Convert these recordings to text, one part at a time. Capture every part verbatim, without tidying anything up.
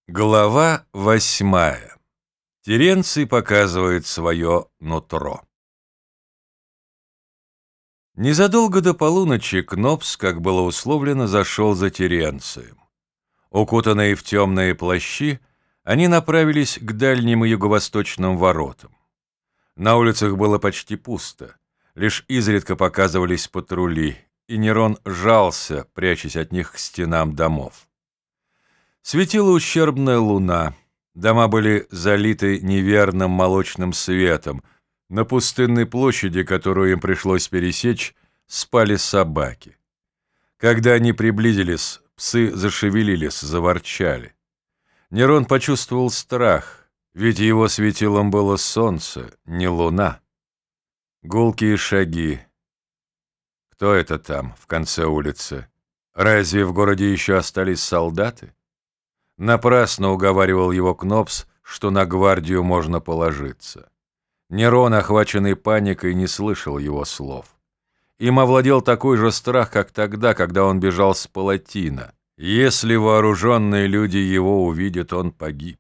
Глава восьмая. Теренций показывает свое нутро. Незадолго до полуночи Кнопс, как было условлено, зашел за Теренцием. Укутанные в темные плащи, они направились к дальним и юго-восточным воротам. На улицах было почти пусто, лишь изредка показывались патрули, и Нерон жался, прячась от них к стенам домов. Светила ущербная луна, дома были залиты неверным молочным светом, на пустынной площади, которую им пришлось пересечь, спали собаки. Когда они приблизились, псы зашевелились, заворчали. Нерон почувствовал страх, ведь его светилом было солнце, не луна. Гулкие шаги. Кто это там, в конце улицы? Разве в городе еще остались солдаты? Напрасно уговаривал его Кнопс, что на гвардию можно положиться. Нерон, охваченный паникой, не слышал его слов. Им овладел такой же страх, как тогда, когда он бежал с Палатина. Если вооруженные люди его увидят, он погиб.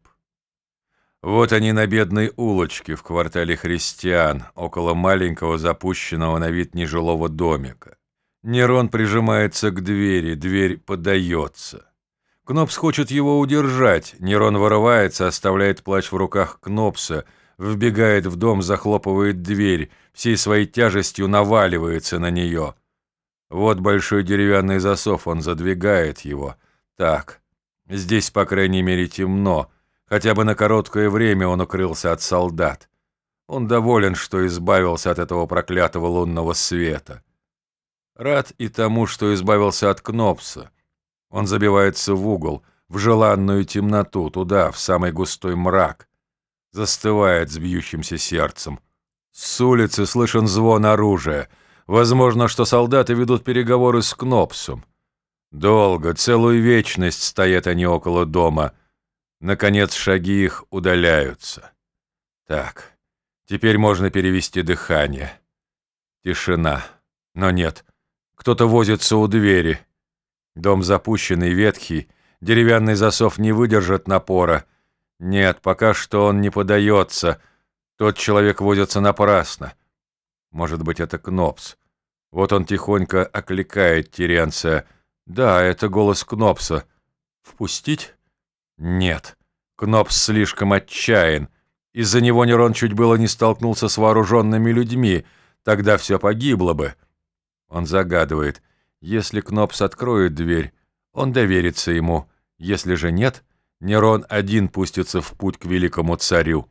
Вот они на бедной улочке в квартале Христиан, около маленького запущенного на вид нежилого домика. Нерон прижимается к двери, дверь подается. Кнопс хочет его удержать. Нерон вырывается, оставляет плащ в руках Кнопса, вбегает в дом, захлопывает дверь, всей своей тяжестью наваливается на нее. Вот большой деревянный засов, он задвигает его. Так, здесь, по крайней мере, темно. Хотя бы на короткое время он укрылся от солдат. Он доволен, что избавился от этого проклятого лунного света. Рад и тому, что избавился от Кнопса. Он забивается в угол, в желанную темноту, туда, в самый густой мрак. Застывает с бьющимся сердцем. С улицы слышен звон оружия. Возможно, что солдаты ведут переговоры с Кнопсом. Долго, целую вечность стоят они около дома. Наконец шаги их удаляются. Так, теперь можно перевести дыхание. Тишина. Но нет, кто-то возится у двери. Дом запущенный, ветхий, деревянный засов не выдержит напора. Нет, пока что он не подается. Тот человек возится напрасно. Может быть, это Кнопс. Вот он тихонько окликает Теренция. Да, это голос Кнопса. Впустить? Нет. Кнопс слишком отчаян. Из-за него Нерон чуть было не столкнулся с вооруженными людьми. Тогда все погибло бы. Он загадывает. Если Кнопс откроет дверь, он доверится ему. Если же нет, Нерон один пустится в путь к великому царю.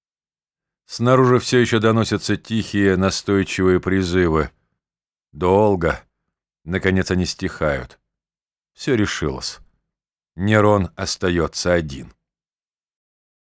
Снаружи все еще доносятся тихие, настойчивые призывы. Долго. Наконец они стихают. Все решилось. Нерон остается один.